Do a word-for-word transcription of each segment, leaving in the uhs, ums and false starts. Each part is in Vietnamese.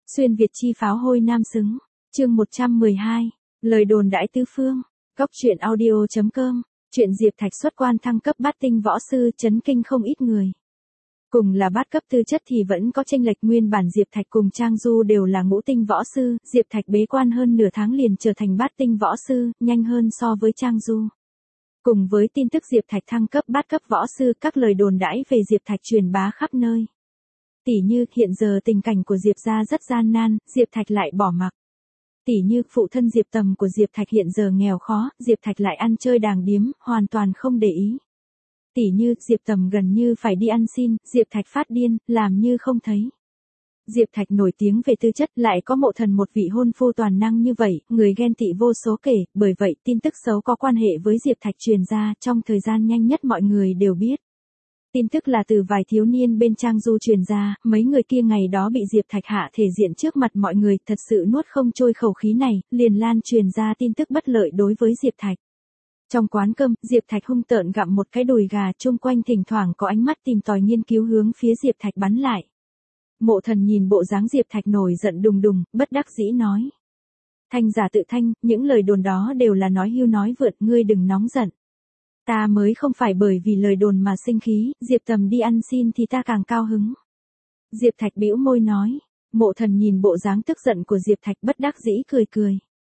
Xuyên Việt chi pháo hôi nam xứng. Chương một trăm mười hai. Lời đồn đãi tứ phương. Cốc truyện audio chấm com. Chuyện Diệp Thạch xuất quan thăng cấp bát tinh võ sư chấn kinh không ít người. Cùng là bát cấp tư chất thì vẫn có chênh lệch, nguyên bản Diệp Thạch cùng Trang Du đều là ngũ tinh võ sư, Diệp Thạch bế quan hơn nửa tháng liền trở thành bát tinh võ sư, nhanh hơn so với Trang Du. Cùng với tin tức Diệp Thạch thăng cấp bát cấp võ sư, các lời đồn đãi về Diệp Thạch truyền bá khắp nơi. Tỷ như hiện giờ tình cảnh của Diệp gia rất gian nan, Diệp Thạch lại bỏ mặc. Tỷ như phụ thân Diệp Tầm của Diệp Thạch hiện giờ nghèo khó, Diệp Thạch lại ăn chơi đàng điếm, hoàn toàn không để ý. Tỷ như Diệp Tầm gần như phải đi ăn xin, Diệp Thạch phát điên, làm như không thấy. Diệp Thạch nổi tiếng về tư chất, lại có Mộ Thần một vị hôn phu toàn năng như vậy, người ghen tị vô số kể, bởi vậy tin tức xấu có quan hệ với Diệp Thạch truyền ra, trong thời gian nhanh nhất mọi người đều biết. Tin tức là từ vài thiếu niên bên Trang Du truyền ra, mấy người kia ngày đó bị Diệp Thạch hạ thể diện trước mặt mọi người, thật sự nuốt không trôi khẩu khí này, liền lan truyền ra tin tức bất lợi đối với Diệp Thạch. Trong quán cơm, Diệp Thạch hung tợn gặm một cái đùi gà, chung quanh thỉnh thoảng có ánh mắt tìm tòi nghiên cứu hướng phía Diệp Thạch bắn lại. Mộ Thần nhìn bộ dáng Diệp Thạch nổi giận đùng đùng, bất đắc dĩ nói. Thanh giả tự thanh, những lời đồn đó đều là nói hưu nói vượt, ngươi đừng nóng giận. Ta mới không phải bởi vì lời đồn mà sinh khí, Diệp Tầm đi ăn xin thì ta càng cao hứng. Diệp Thạch bĩu môi nói. Mộ Thần nhìn bộ dáng tức giận của Diệp Thạch bất đắc dĩ cười cười.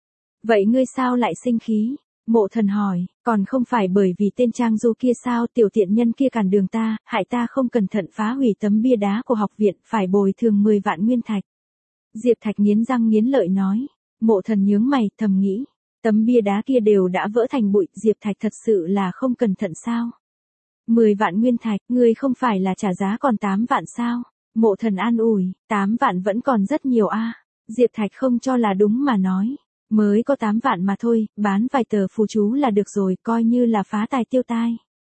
Vậy ngươi sao lại sinh khí? Mộ Thần hỏi, còn không phải bởi vì tên Trang Du kia sao, tiểu tiện nhân kia cản đường ta, hại ta không cẩn thận phá hủy tấm bia đá của học viện, phải bồi thường mười vạn nguyên thạch. Diệp Thạch nghiến răng nghiến lợi nói. Mộ Thần nhướng mày, thầm nghĩ. Tấm bia đá kia đều đã vỡ thành bụi, Diệp Thạch thật sự là không cẩn thận sao? mười vạn nguyên thạch, ngươi không phải là trả giá còn tám vạn sao? Mộ Thần an ủi, tám vạn vẫn còn rất nhiều a. À? Diệp Thạch không cho là đúng mà nói, mới có tám vạn mà thôi, bán vài tờ phù chú là được rồi, coi như là phá tài tiêu tai.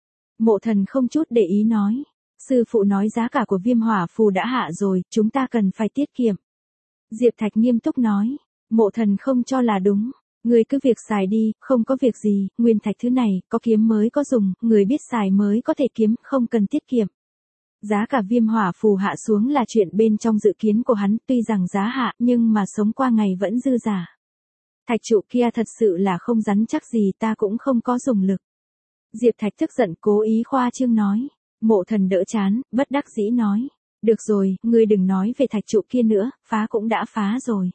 Mộ Thần không chút để ý nói, sư phụ nói giá cả của viêm hỏa phù đã hạ rồi, chúng ta cần phải tiết kiệm. Diệp Thạch nghiêm túc nói, Mộ Thần không cho là đúng. Người cứ việc xài đi, không có việc gì, nguyên thạch thứ này, có kiếm mới có dùng, người biết xài mới có thể kiếm, không cần tiết kiệm. Giá cả viêm hỏa phù hạ xuống là chuyện bên trong dự kiến của hắn, tuy rằng giá hạ, nhưng mà sống qua ngày vẫn dư giả. Thạch trụ kia thật sự là không rắn chắc gì, ta cũng không có dùng lực. Diệp Thạch tức giận cố ý khoa trương nói. Mộ Thần đỡ chán, bất đắc dĩ nói. Được rồi, ngươi đừng nói về thạch trụ kia nữa, phá cũng đã phá rồi.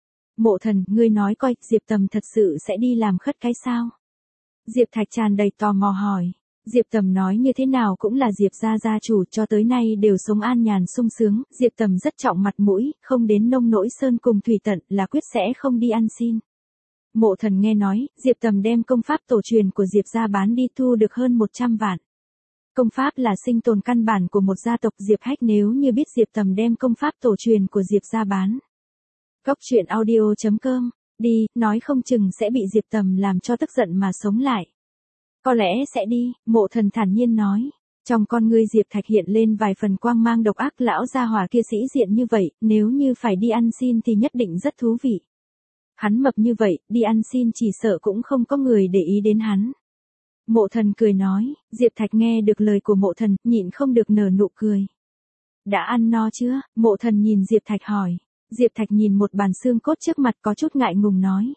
Mộ Thần, ngươi nói coi, Diệp Tầm thật sự sẽ đi làm khất cái sao? Diệp Thạch tràn đầy tò mò hỏi. Diệp Tầm nói như thế nào cũng là Diệp gia gia chủ, cho tới nay đều sống an nhàn sung sướng, Diệp Tầm rất trọng mặt mũi, không đến nông nỗi sơn cùng thủy tận, là quyết sẽ không đi ăn xin. Mộ Thần nghe nói, Diệp Tầm đem công pháp tổ truyền của Diệp gia bán đi thu được hơn một trăm vạn. Công pháp là sinh tồn căn bản của một gia tộc, Diệp Hách nếu như biết Diệp Tầm đem công pháp tổ truyền của Diệp gia bán. Cốc truyện audio chấm com, đi, nói không chừng sẽ bị Diệp Tầm làm cho tức giận mà sống lại. Có lẽ sẽ đi, Mộ Thần thản nhiên nói. Trong con ngươi Diệp Thạch hiện lên vài phần quang mang độc ác, lão gia hỏa kia sĩ diện như vậy, nếu như phải đi ăn xin thì nhất định rất thú vị. Hắn mập như vậy, đi ăn xin chỉ sợ cũng không có người để ý đến hắn. Mộ Thần cười nói, Diệp Thạch nghe được lời của Mộ Thần, nhịn không được nở nụ cười. Đã ăn no chưa? Mộ Thần nhìn Diệp Thạch hỏi. Diệp Thạch nhìn một bàn xương cốt trước mặt có chút ngại ngùng nói.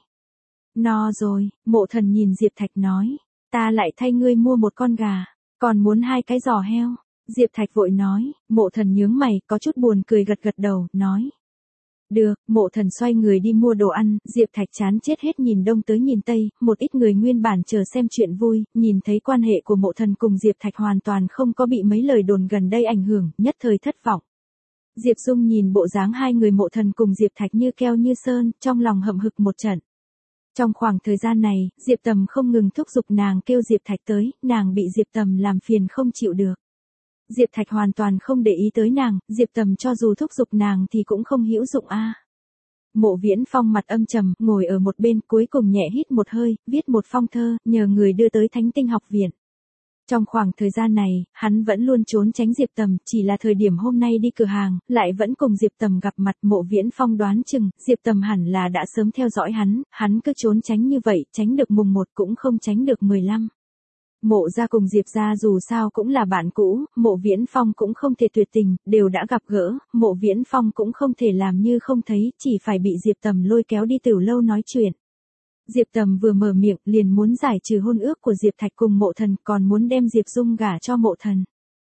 No rồi, Mộ Thần nhìn Diệp Thạch nói. Ta lại thay ngươi mua một con gà, còn muốn hai cái giò heo. Diệp Thạch vội nói, Mộ Thần nhướng mày, có chút buồn cười gật gật đầu, nói. Được, Mộ Thần xoay người đi mua đồ ăn, Diệp Thạch chán chết hết nhìn đông tới nhìn tây, một ít người nguyên bản chờ xem chuyện vui, nhìn thấy quan hệ của Mộ Thần cùng Diệp Thạch hoàn toàn không có bị mấy lời đồn gần đây ảnh hưởng, nhất thời thất vọng. Diệp Dung nhìn bộ dáng hai người Mộ Thần cùng Diệp Thạch như keo như sơn, trong lòng hậm hực một trận. Trong khoảng thời gian này, Diệp Tầm không ngừng thúc giục nàng kêu Diệp Thạch tới, nàng bị Diệp Tầm làm phiền không chịu được. Diệp Thạch hoàn toàn không để ý tới nàng, Diệp Tầm cho dù thúc giục nàng thì cũng không hữu dụng a. À. Mộ Viễn Phong mặt âm trầm, ngồi ở một bên, cuối cùng nhẹ hít một hơi, viết một phong thơ, nhờ người đưa tới Thánh Tinh học viện. Trong khoảng thời gian này, hắn vẫn luôn trốn tránh Diệp Tầm, chỉ là thời điểm hôm nay đi cửa hàng, lại vẫn cùng Diệp Tầm gặp mặt. Mộ Viễn Phong đoán chừng, Diệp Tầm hẳn là đã sớm theo dõi hắn, hắn cứ trốn tránh như vậy, tránh được mùng một cũng không tránh được mười lăm. Mộ gia cùng Diệp gia dù sao cũng là bạn cũ, Mộ Viễn Phong cũng không thể tuyệt tình, đều đã gặp gỡ, Mộ Viễn Phong cũng không thể làm như không thấy, chỉ phải bị Diệp Tầm lôi kéo đi Tiểu Lâu nói chuyện. Diệp Tầm vừa mở miệng liền muốn giải trừ hôn ước của Diệp Thạch cùng Mộ Thần, còn muốn đem Diệp Dung gả cho Mộ Thần.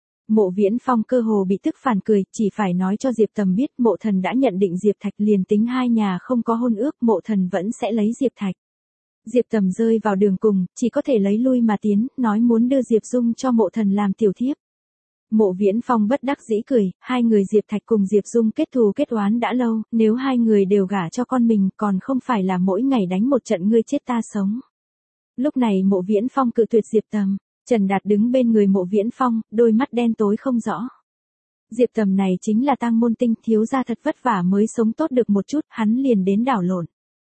Mộ Viễn Phong cơ hồ bị tức phản cười, chỉ phải nói cho Diệp Tầm biết Mộ Thần đã nhận định Diệp Thạch, liền tính hai nhà không có hôn ước, Mộ Thần vẫn sẽ lấy Diệp Thạch. Diệp Tầm rơi vào đường cùng, chỉ có thể lấy lui mà tiến, nói muốn đưa Diệp Dung cho Mộ Thần làm tiểu thiếp. Mộ Viễn Phong bất đắc dĩ cười, hai người Diệp Thạch cùng Diệp Dung kết thù kết oán đã lâu, nếu hai người đều gả cho con mình, còn không phải là mỗi ngày đánh một trận ngươi chết ta sống. Lúc này Mộ Viễn Phong cự tuyệt Diệp Tầm, Trần Đạt đứng bên người Mộ Viễn Phong, đôi mắt đen tối không rõ. Diệp Tầm này chính là tang môn tinh, thiếu gia thật vất vả mới sống tốt được một chút, hắn liền đến đảo lộn.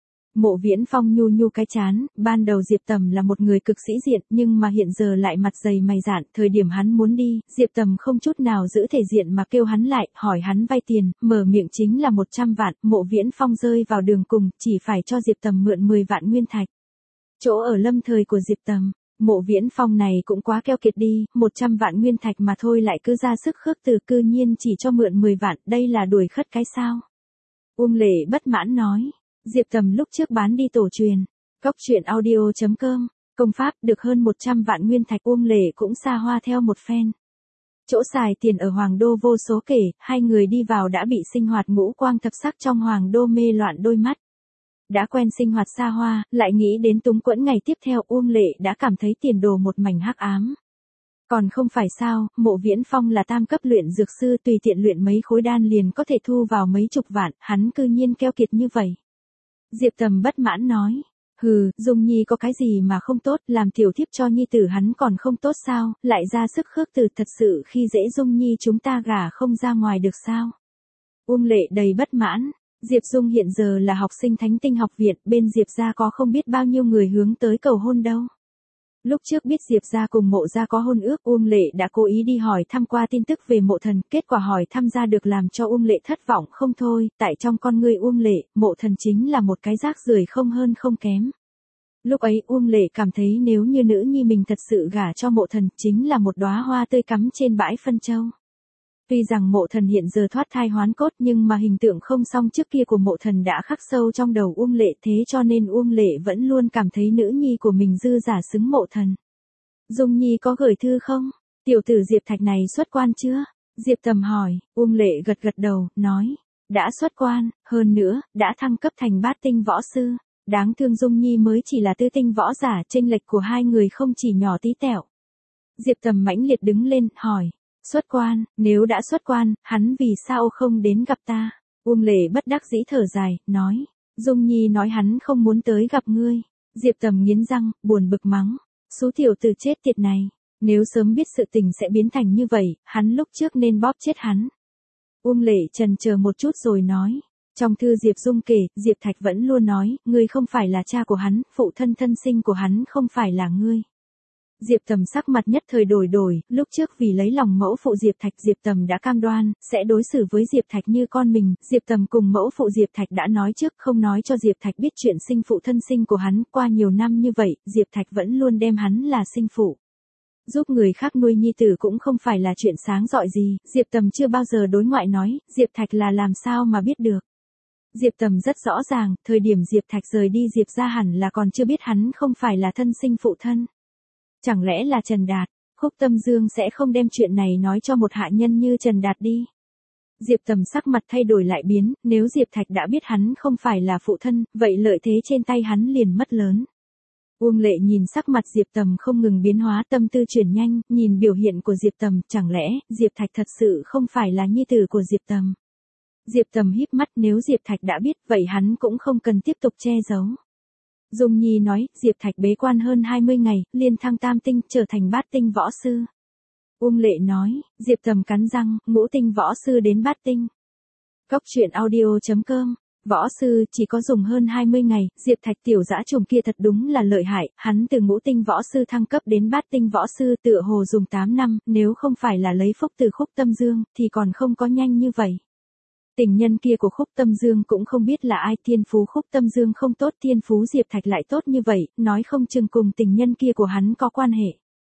Mộ Viễn Phong nhu nhu cái chán, ban đầu Diệp Tầm là một người cực sĩ diện, nhưng mà hiện giờ lại mặt dày mày dạn, thời điểm hắn muốn đi, Diệp Tầm không chút nào giữ thể diện mà kêu hắn lại, hỏi hắn vay tiền, mở miệng chính là một trăm vạn, Mộ Viễn Phong rơi vào đường cùng, chỉ phải cho Diệp Tầm mượn mười vạn nguyên thạch. Chỗ ở lâm thời của Diệp Tầm, Mộ Viễn Phong này cũng quá keo kiệt đi, một trăm vạn nguyên thạch mà thôi lại cứ ra sức khước từ, cư nhiên chỉ cho mượn mười vạn, đây là đuổi khất cái sao? Uông Lệ bất mãn nói. Diệp Tầm lúc trước bán đi tổ truyền, cóc truyện audio chấm com, công pháp được hơn một trăm vạn nguyên thạch, Uông Lệ cũng xa hoa theo một phen. Chỗ xài tiền ở Hoàng Đô vô số kể, hai người đi vào đã bị sinh hoạt ngũ quang thập sắc trong Hoàng Đô mê loạn đôi mắt. Đã quen sinh hoạt xa hoa, lại nghĩ đến túng quẫn ngày tiếp theo, Uông Lệ đã cảm thấy tiền đồ một mảnh hắc ám. Còn không phải sao, Mộ Viễn Phong là tam cấp luyện dược sư, tùy tiện luyện mấy khối đan liền có thể thu vào mấy chục vạn, hắn cư nhiên keo kiệt như vậy. Diệp Tầm bất mãn nói, hừ, Dung Nhi có cái gì mà không tốt, làm tiểu thiếp cho Nhi tử hắn còn không tốt sao, lại ra sức khước từ, thật sự khi dễ Dung Nhi chúng ta gả không ra ngoài được sao. Uông Lệ đầy bất mãn, Diệp Dung hiện giờ là học sinh Thánh Tinh học viện, bên Diệp gia có không biết bao nhiêu người hướng tới cầu hôn đâu. Lúc trước biết Diệp gia cùng Mộ gia có hôn ước, Uông Lệ đã cố ý đi hỏi thăm qua tin tức về Mộ Thần, kết quả hỏi thăm ra được làm cho Uông Lệ thất vọng không thôi, tại trong con ngươi Uông Lệ, Mộ Thần chính là một cái rác rưởi không hơn không kém. Lúc ấy Uông Lệ cảm thấy nếu như nữ nhi mình thật sự gả cho Mộ Thần, chính là một đóa hoa tươi cắm trên bãi phân châu. Tuy rằng Mộ Thần hiện giờ thoát thai hoán cốt, nhưng mà hình tượng không xong trước kia của Mộ Thần đã khắc sâu trong đầu Uông Lệ, thế cho nên Uông Lệ vẫn luôn cảm thấy nữ nhi của mình dư giả xứng Mộ Thần. Dung Nhi có gửi thư không? Tiểu tử Diệp Thạch này xuất quan chưa? Diệp Tầm hỏi, Uông Lệ gật gật đầu, nói, đã xuất quan, hơn nữa, đã thăng cấp thành bát tinh võ sư. Đáng thương Dung Nhi mới chỉ là tư tinh võ giả, chênh lệch của hai người không chỉ nhỏ tí tẹo. Diệp Tầm mãnh liệt đứng lên, hỏi. Xuất quan, nếu đã xuất quan, hắn vì sao không đến gặp ta? Uông Lệ bất đắc dĩ thở dài, nói. Dung Nhi nói hắn không muốn tới gặp ngươi. Diệp Tầm nghiến răng, buồn bực mắng. Số tiểu tử chết tiệt này. Nếu sớm biết sự tình sẽ biến thành như vậy, hắn lúc trước nên bóp chết hắn. Uông Lệ chần chờ một chút rồi nói. Trong thư Diệp Dung kể, Diệp Thạch vẫn luôn nói, ngươi không phải là cha của hắn, phụ thân thân sinh của hắn không phải là ngươi. Diệp Tầm sắc mặt nhất thời đổi đổi, lúc trước vì lấy lòng mẫu phụ Diệp Thạch, Diệp Tầm đã cam đoan, sẽ đối xử với Diệp Thạch như con mình, Diệp Tầm cùng mẫu phụ Diệp Thạch đã nói trước không nói cho Diệp Thạch biết chuyện sinh phụ thân sinh của hắn, qua nhiều năm như vậy, Diệp Thạch vẫn luôn đem hắn là sinh phụ. Giúp người khác nuôi nhi tử cũng không phải là chuyện sáng rọi gì, Diệp Tầm chưa bao giờ đối ngoại nói, Diệp Thạch là làm sao mà biết được. Diệp Tầm rất rõ ràng, thời điểm Diệp Thạch rời đi Diệp ra hẳn là còn chưa biết hắn không phải là thân sinh phụ thân. Chẳng lẽ là Trần Đạt, Khúc Tâm Dương sẽ không đem chuyện này nói cho một hạ nhân như Trần Đạt đi. Diệp Tầm sắc mặt thay đổi lại biến, nếu Diệp Thạch đã biết hắn không phải là phụ thân, vậy lợi thế trên tay hắn liền mất lớn. Uông Lệ nhìn sắc mặt Diệp Tầm không ngừng biến hóa, tâm tư chuyển nhanh, nhìn biểu hiện của Diệp Tầm, chẳng lẽ, Diệp Thạch thật sự không phải là nhi tử của Diệp Tầm. Diệp Tầm híp mắt, nếu Diệp Thạch đã biết, vậy hắn cũng không cần tiếp tục che giấu. Dung Nhi nói, Diệp Thạch bế quan hơn hai mươi ngày, liên thăng tam tinh, trở thành bát tinh võ sư. Uông Lệ nói, Diệp Tầm cắn răng, ngũ tinh võ sư đến bát tinh. Cóc truyện audio chấm com, võ sư chỉ có dùng hơn hai mươi ngày, Diệp Thạch tiểu dã trùng kia thật đúng là lợi hại, hắn từ ngũ tinh võ sư thăng cấp đến bát tinh võ sư tựa hồ dùng tám năm, nếu không phải là lấy phúc từ Khúc Tâm Dương, thì còn không có nhanh như vậy. Tình nhân kia của Khúc Tâm Dương cũng không biết là ai, thiên phú Khúc Tâm Dương không tốt, thiên phú Diệp Thạch lại tốt như vậy, nói không chừng cùng tình nhân kia của hắn có quan hệ.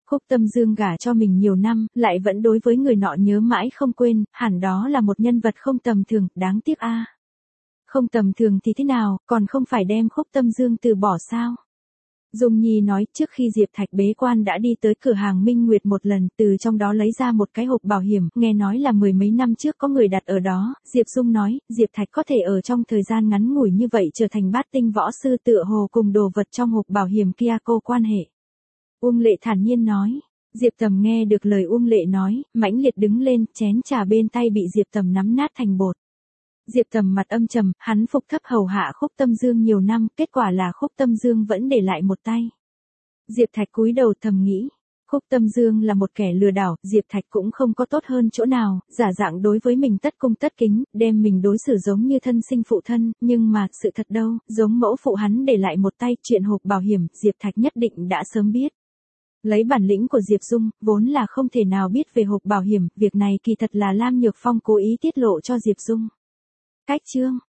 Khúc Tâm Dương gả cho mình nhiều năm, lại vẫn đối với người nọ nhớ mãi không quên, hẳn đó là một nhân vật không tầm thường, đáng tiếc a. Không tầm thường thì thế nào, còn không phải đem Khúc Tâm Dương từ bỏ sao? Dung Nhi nói, trước khi Diệp Thạch bế quan đã đi tới cửa hàng Minh Nguyệt một lần, từ trong đó lấy ra một cái hộp bảo hiểm, nghe nói là mười mấy năm trước có người đặt ở đó. Diệp Dung nói, Diệp Thạch có thể ở trong thời gian ngắn ngủi như vậy trở thành bát tinh võ sư, tựa hồ cùng đồ vật trong hộp bảo hiểm kia cô quan hệ. Uông Lệ thản nhiên nói. Diệp Tầm nghe được lời Uông Lệ nói, mãnh liệt đứng lên, chén trà bên tay bị Diệp Tầm nắm nát thành bột. Diệp Tầm mặt âm trầm, hắn phục thấp hầu hạ Khúc Tâm Dương nhiều năm, kết quả là Khúc Tâm Dương vẫn để lại một tay. Diệp Thạch cúi đầu thầm nghĩ, Khúc Tâm Dương là một kẻ lừa đảo, Diệp Thạch cũng không có tốt hơn chỗ nào, giả dạng đối với mình tất cung tất kính, đem mình đối xử giống như thân sinh phụ thân, nhưng mà, sự thật đâu, giống mẫu phụ hắn để lại một tay, chuyện hộp bảo hiểm, Diệp Thạch nhất định đã sớm biết. Lấy bản lĩnh của Diệp Dung, vốn là không thể nào biết về hộp bảo hiểm, việc này kỳ thật là Lam Nhược Phong cố ý tiết lộ cho Diệp Dung. Cách chương